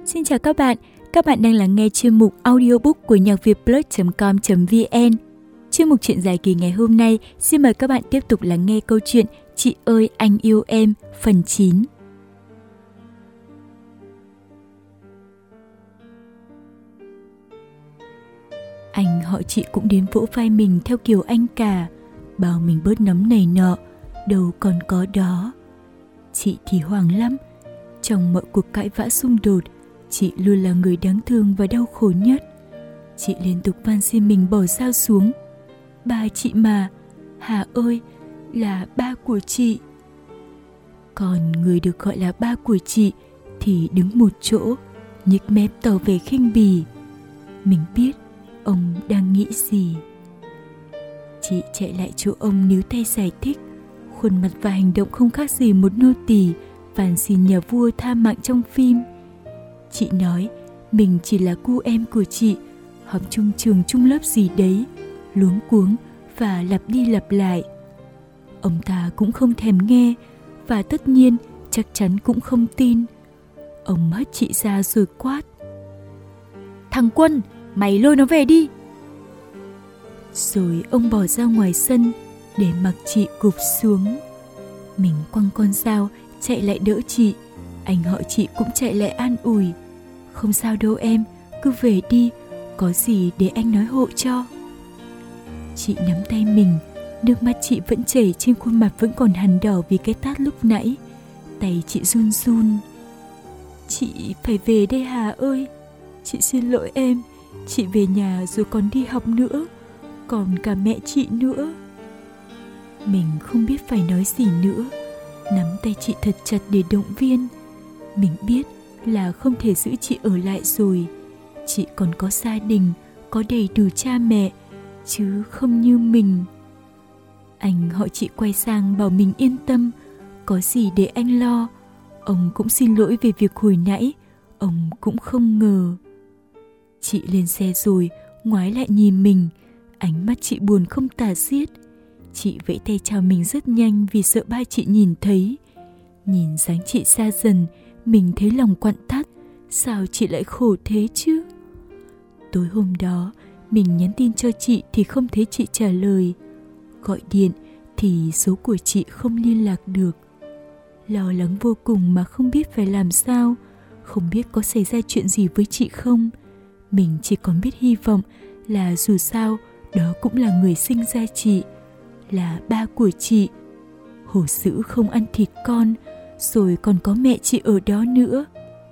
Xin chào các bạn đang lắng nghe chuyên mục audiobook của nhacvietplus.com.vn. Chuyên mục truyện dài kỳ ngày hôm nay xin mời các bạn tiếp tục lắng nghe câu chuyện Chị ơi anh yêu em phần 9. Anh họ chị cũng đến vỗ vai mình theo kiểu anh cả, bảo mình bớt nấm này nọ, đâu còn có đó. Chị thì hoảng lắm. Trong mọi cuộc cãi vã xung đột, chị luôn là người đáng thương và đau khổ nhất. Chị liên tục van xin mình bỏ dao xuống. Ba chị mà, Hà ơi, là ba của chị. Còn người được gọi là ba của chị thì đứng một chỗ, nhếch mép tỏ vẻ khinh bỉ. Mình biết ông đang nghĩ gì. Chị chạy lại chỗ ông níu tay giải thích, khuôn mặt và hành động không khác gì một nô tỳ van xin nhà vua tha mạng trong phim. Chị nói mình chỉ là cu em của chị, học chung trường chung lớp gì đấy, luống cuống và lặp đi lặp lại. Ông ta cũng không thèm nghe và tất nhiên chắc chắn cũng không tin. Ông hất chị ra rồi quát: "Thằng Quân, mày lôi nó về đi!" Rồi ông bỏ ra ngoài sân để mặc chị gục xuống. Mình quăng con dao chạy lại đỡ chị. Anh họ chị cũng chạy lại an ủi: "Không sao đâu em, cứ về đi, có gì để anh nói hộ cho." Chị nắm tay mình, nước mắt chị vẫn chảy, trên khuôn mặt vẫn còn hằn đỏ vì cái tát lúc nãy. Tay chị run run. "Chị phải về đây Hà ơi, chị xin lỗi em, chị về nhà rồi còn đi học nữa, còn cả mẹ chị nữa." Mình không biết phải nói gì nữa, nắm tay chị thật chặt để động viên. Mình biết là không thể giữ chị ở lại rồi. Chị còn có gia đình, có đầy đủ cha mẹ, chứ không như mình. Anh họ chị quay sang bảo mình yên tâm, có gì để anh lo. Ông cũng xin lỗi về việc hồi nãy, ông cũng không ngờ. Chị lên xe rồi, ngoái lại nhìn mình, ánh mắt chị buồn không tả xiết. Chị vẫy tay chào mình rất nhanh vì sợ ba chị nhìn thấy. Nhìn dáng chị xa dần, mình thấy lòng quặn thắt. Sao chị lại khổ thế chứ? Tối hôm đó, mình nhắn tin cho chị thì không thấy chị trả lời. Gọi điện thì số của chị không liên lạc được. Lo lắng vô cùng mà không biết phải làm sao, không biết có xảy ra chuyện gì với chị không. Mình chỉ còn biết hy vọng là dù sao đó cũng là người sinh ra chị, là ba của chị. Hổ dữ không ăn thịt con, rồi còn có mẹ chị ở đó nữa.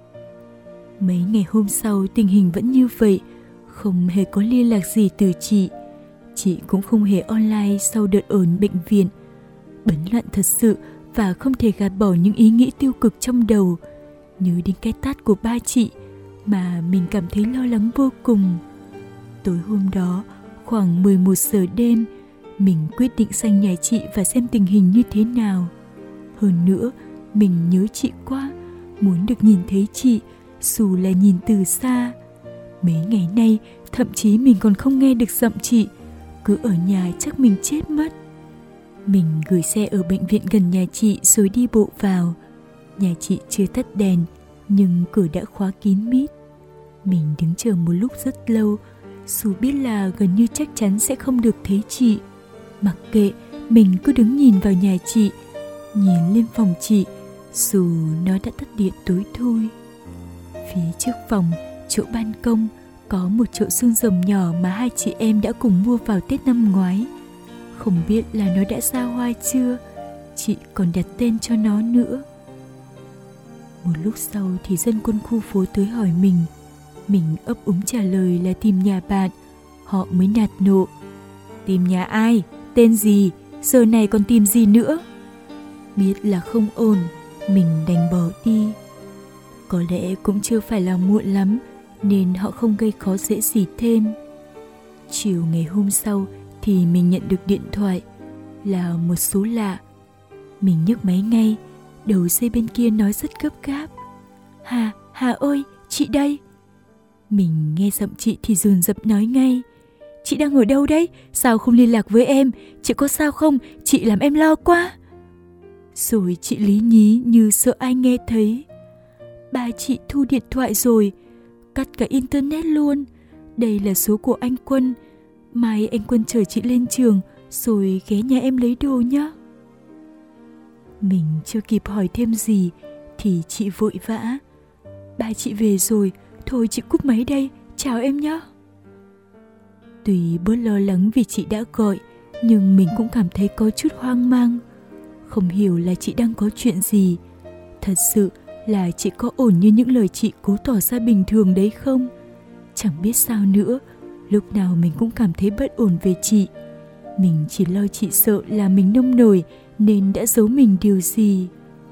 Mấy ngày hôm sau tình hình vẫn như vậy, không hề có liên lạc gì từ chị. Chị cũng không hề online sau đợt ở bệnh viện. Bấn loạn thật sự và không thể gạt bỏ những ý nghĩ tiêu cực trong đầu. Nhớ đến cái tát của ba chị mà mình cảm thấy lo lắng vô cùng. Tối hôm đó, khoảng 11 giờ đêm, mình quyết định sang nhà chị và xem tình hình như thế nào. Hơn nữa, mình nhớ chị quá, muốn được nhìn thấy chị, dù là nhìn từ xa. Mấy ngày nay, thậm chí mình còn không nghe được giọng chị. Cứ ở nhà chắc mình chết mất. Mình gửi xe ở bệnh viện gần nhà chị rồi đi bộ vào. Nhà chị chưa tắt đèn, nhưng cửa đã khóa kín mít. Mình đứng chờ một lúc rất lâu, dù biết là gần như chắc chắn sẽ không được thấy chị. Mặc kệ, mình cứ đứng nhìn vào nhà chị, nhìn lên phòng chị, dù nó đã tắt điện tối thôi. Phía trước phòng, chỗ ban công, có một chậu xương rồng nhỏ mà hai chị em đã cùng mua vào Tết năm ngoái. Không biết là nó đã ra hoa chưa, chị còn đặt tên cho nó nữa. Một lúc sau thì dân quân khu phố tới hỏi mình. Mình ấp úng trả lời là tìm nhà bạn. Họ mới nạt nộ: "Tìm nhà ai? Tên gì? Giờ này còn tìm gì nữa?" Biết là không ổn, mình đành bỏ đi. Có lẽ cũng chưa phải là muộn lắm, nên họ không gây khó dễ gì thêm. Chiều ngày hôm sau thì mình nhận được điện thoại, là một số lạ. Mình nhấc máy ngay, đầu dây bên kia nói rất gấp gáp: Hà ơi, chị đây." Mình nghe giọng chị thì dồn dập nói ngay: "Chị đang ở đâu đấy? Sao không liên lạc với em? Chị có sao không? Chị làm em lo quá." Rồi chị lý nhí như sợ ai nghe thấy: ba chị thu điện thoại rồi, cắt cả internet luôn. Đây là số của anh Quân. Mai anh Quân chở chị lên trường rồi ghé nhà em lấy đồ nhá. Mình chưa kịp hỏi thêm gì thì chị vội vã: Ba chị về rồi, thôi chị cúp máy đây, chào em nhé. Tuy bớt lo lắng vì chị đã gọi, nhưng mình cũng cảm thấy có chút hoang mang. Không hiểu là chị đang có chuyện gì. Thật sự là chị có ổn như những lời chị cố tỏ ra bình thường đấy không? Chẳng biết sao nữa, lúc nào mình cũng cảm thấy bất ổn về chị. Mình chỉ lo chị sợ là mình nông nổi nên đã giấu mình điều gì.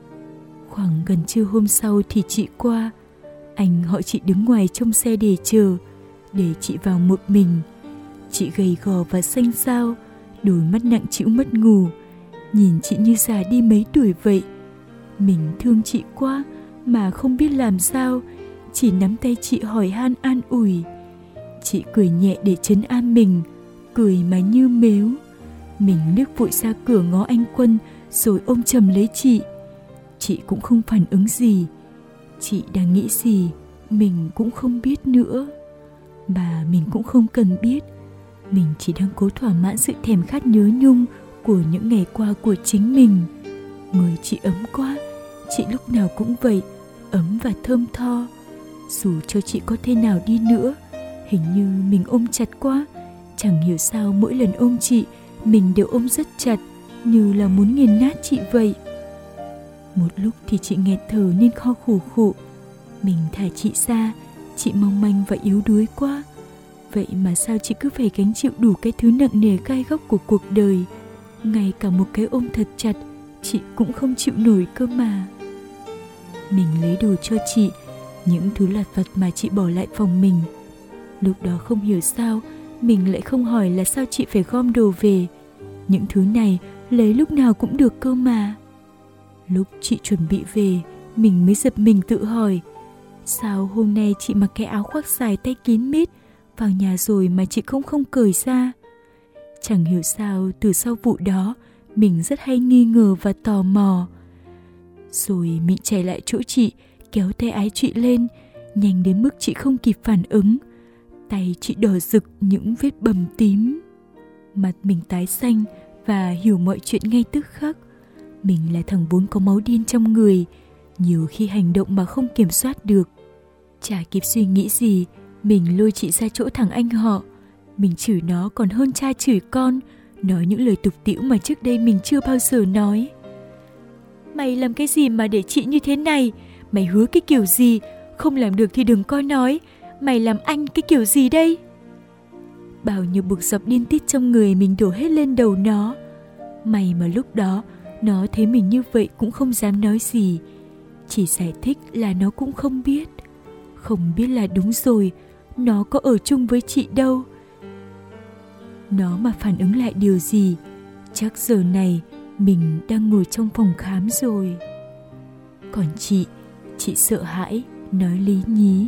Khoảng gần trưa hôm sau thì chị qua. Anh họ chị đứng ngoài trong xe để chờ, để chị vào một mình. Chị gầy gò và xanh xao, đôi mắt nặng trĩu mất ngủ, nhìn chị như già đi mấy tuổi vậy. Mình thương chị quá mà không biết làm sao, chỉ nắm tay chị hỏi han an ủi. Chị cười nhẹ để trấn an mình, cười mà như mếu. Mình liếc vội ra cửa ngó anh Quân rồi ôm chầm lấy chị. Chị cũng không phản ứng gì. Chị đang nghĩ gì mình cũng không biết nữa. Mà mình cũng không cần biết. Mình chỉ đang cố thỏa mãn sự thèm khát nhớ nhung của những ngày qua của chính mình. Người chị ấm quá, chị lúc nào cũng vậy, ấm và thơm tho. Dù cho chị có thế nào đi nữa, hình như mình ôm chặt quá. Chẳng hiểu sao mỗi lần ôm chị, mình đều ôm rất chặt, như là muốn nghiền nát chị vậy. Một lúc thì chị nghẹt thở nên kho khủ khụ. Mình thả chị ra, chị mong manh và yếu đuối quá. Vậy mà sao chị cứ phải gánh chịu đủ cái thứ nặng nề gai góc của cuộc đời. Ngay cả một cái ôm thật chặt chị cũng không chịu nổi cơ mà. Mình lấy đồ cho chị, những thứ lặt vặt mà chị bỏ lại phòng mình. Lúc đó không hiểu sao mình lại không hỏi là sao chị phải gom đồ về. Những thứ này lấy lúc nào cũng được cơ mà. Lúc chị chuẩn bị về, mình mới giật mình tự hỏi: sao hôm nay chị mặc cái áo khoác dài tay kín mít, vào nhà rồi mà chị không cởi ra. Chẳng hiểu sao từ sau vụ đó mình rất hay nghi ngờ và tò mò. Rồi mình chạy lại chỗ chị, kéo tay áo chị lên, nhanh đến mức chị không kịp phản ứng. Tay chị đỏ rực những vết bầm tím. Mặt mình tái xanh và hiểu mọi chuyện ngay tức khắc. Mình là thằng vốn có máu điên trong người, nhiều khi hành động mà không kiểm soát được. Chả kịp suy nghĩ gì, mình lôi chị ra chỗ thằng anh họ. Mình chửi nó còn hơn cha chửi con, nói những lời tục tĩu mà trước đây mình chưa bao giờ nói. Mày làm cái gì mà để chị như thế này? Mày hứa cái kiểu gì? Không làm được thì đừng có nói. Mày làm anh cái kiểu gì đây? Bao nhiêu bực dọc điên tiết trong người mình đổ hết lên đầu nó. May mà lúc đó nó thấy mình như vậy cũng không dám nói gì. Chỉ giải thích là nó cũng không biết. Không biết là đúng rồi, nó có ở chung với chị đâu. Nó mà phản ứng lại điều gì, chắc giờ này mình đang ngồi trong phòng khám rồi. Còn chị sợ hãi, nói lý nhí: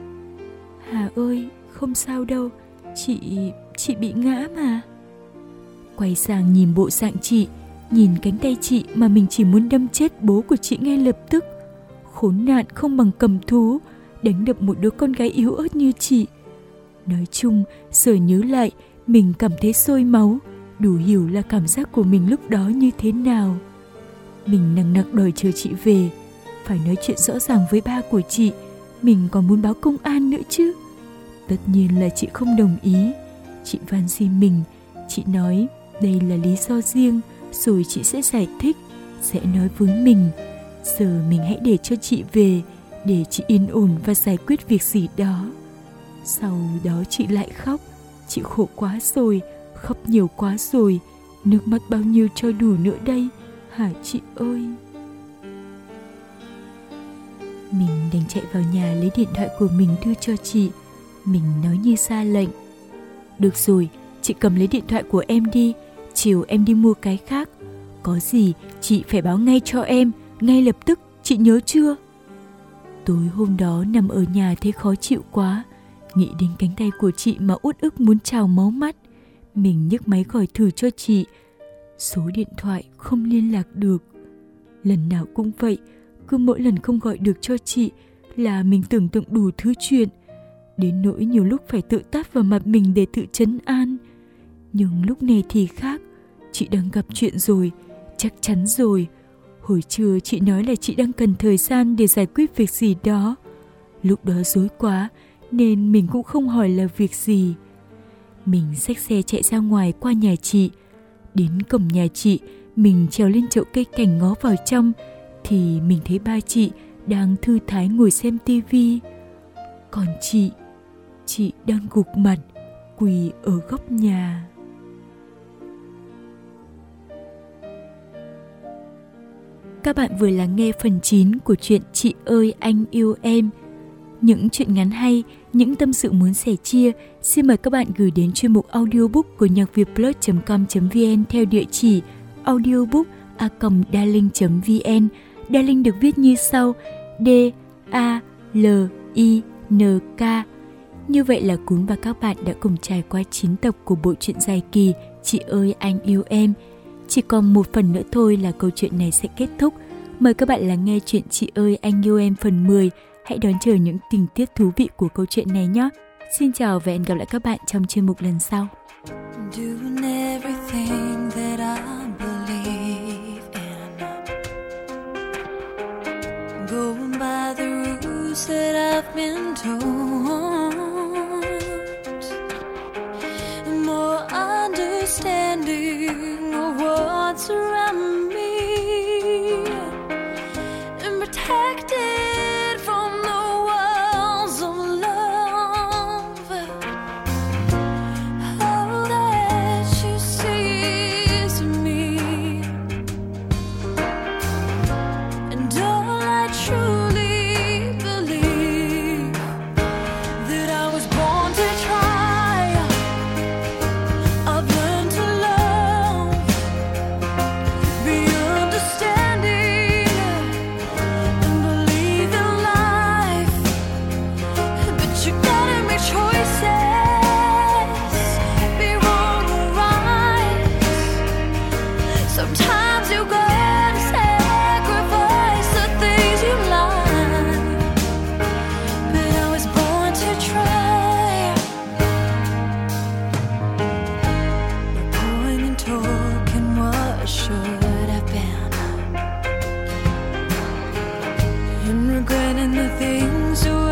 Hà ơi, không sao đâu, chị bị ngã mà. Quay sang nhìn bộ dạng chị, nhìn cánh tay chị mà mình chỉ muốn đâm chết bố của chị ngay lập tức. Khốn nạn không bằng cầm thú, đánh đập một đứa con gái yếu ớt như chị. Nói chung, giờ nhớ lại, mình cảm thấy sôi máu, đủ hiểu là cảm giác của mình lúc đó như thế nào. Mình nằng nặc đòi chờ chị về, phải nói chuyện rõ ràng với ba của chị, mình còn muốn báo công an nữa chứ. Tất nhiên là chị không đồng ý. Chị van xin mình, chị nói đây là lý do riêng, rồi chị sẽ giải thích, sẽ nói với mình. Giờ mình hãy để cho chị về, để chị yên ổn và giải quyết việc gì đó. Sau đó chị lại khóc. Chị khổ quá rồi, khóc nhiều quá rồi, nước mắt bao nhiêu cho đủ nữa đây, hả chị ơi? Mình đành chạy vào nhà lấy điện thoại của mình đưa cho chị. Mình nói như ra lệnh: được rồi, chị cầm lấy điện thoại của em đi, chiều em đi mua cái khác. Có gì chị phải báo ngay cho em, ngay lập tức, chị nhớ chưa? Tối hôm đó nằm ở nhà thấy khó chịu quá, nghĩ đến cánh tay của chị mà uất ức muốn trào máu mắt. Mình nhấc máy gọi thử cho chị, số điện thoại không liên lạc được. Lần nào cũng vậy, cứ mỗi lần không gọi được cho chị là mình tưởng tượng đủ thứ chuyện, đến nỗi nhiều lúc phải tự tát vào mặt mình để tự trấn an. Nhưng lúc này thì khác, chị đang gặp chuyện rồi, chắc chắn rồi. Hồi trưa chị nói là chị đang cần thời gian để giải quyết việc gì đó. Lúc đó rối quá nên mình cũng không hỏi là việc gì. Mình xách xe chạy ra ngoài qua nhà chị. Đến cổng nhà chị, mình trèo lên chậu cây cảnh ngó vào trong thì mình thấy ba chị đang thư thái ngồi xem tivi. Còn chị đang gục mặt quỳ ở góc nhà. Các bạn vừa lắng nghe phần 9 của truyện Chị ơi anh yêu em. Những chuyện ngắn hay, những tâm sự muốn sẻ chia, xin mời các bạn gửi đến chuyên mục audiobook của nhacvietplus.com.vn theo địa chỉ audiobook@darling.vn. Darling được viết như sau: D-A-L-I-N-K. Như vậy là Cún và các bạn đã cùng trải qua 9 tập của bộ truyện dài kỳ Chị ơi anh yêu em. Chỉ còn một phần nữa thôi là câu chuyện này sẽ kết thúc. Mời các bạn lắng nghe chuyện Chị ơi anh yêu em phần 10. Hãy đón chờ những tình tiết thú vị của câu chuyện này nhé. Xin chào và hẹn gặp lại các bạn trong chuyên mục lần sau. Around me and protected from the walls of love. All that you see is me, and all I truly believe that I was born to try. I've learned to love, be understanding, and believe in life. But you gotta make choices, be wrong or right. Sometimes you gotta sacrifice the things you like. But I was born to try. No point in talking what should have been, and regretting the things